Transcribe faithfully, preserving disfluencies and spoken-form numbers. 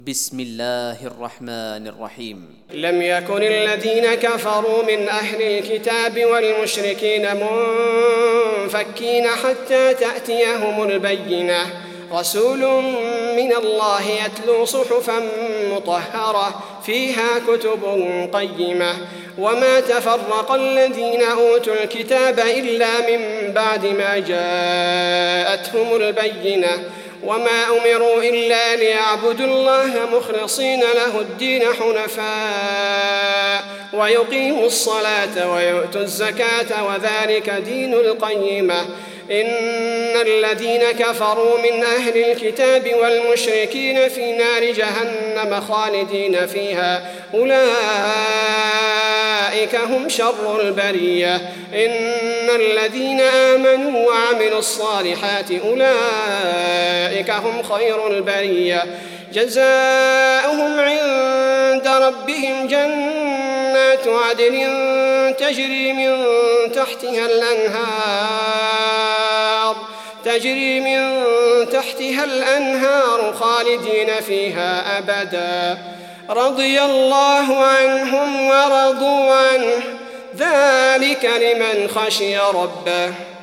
بسم الله الرحمن الرحيم. لم يكن الذين كفروا من أهل الكتاب والمشركين منفكين حتى تأتيهم البينة، رسول من الله يتلو صحفا مطهرة فيها كتب قيمة. وما تفرق الذين أوتوا الكتاب إلا من بعد ما جاءتهم البينة، وما أمروا إلا ليعبدوا الله مخلصين له الدين حنفاء ويقيموا الصلاة ويؤتوا الزكاة وذلك دين القيمة. إن الذين كفروا من أهل الكتاب والمشركين في نار جهنم خالدين فيها أولئك هم شر البرية. إن الذين آمنوا وعملوا الصالحات أولئك هم خير البرية. جزاؤهم عند ربهم جنات عدن تجري من تحتها الأنهار تجري من تحتها الأنهار خالدين فيها أبدا، رضي الله عنهم ورضوا عنه، ذلك لمن خشي ربه.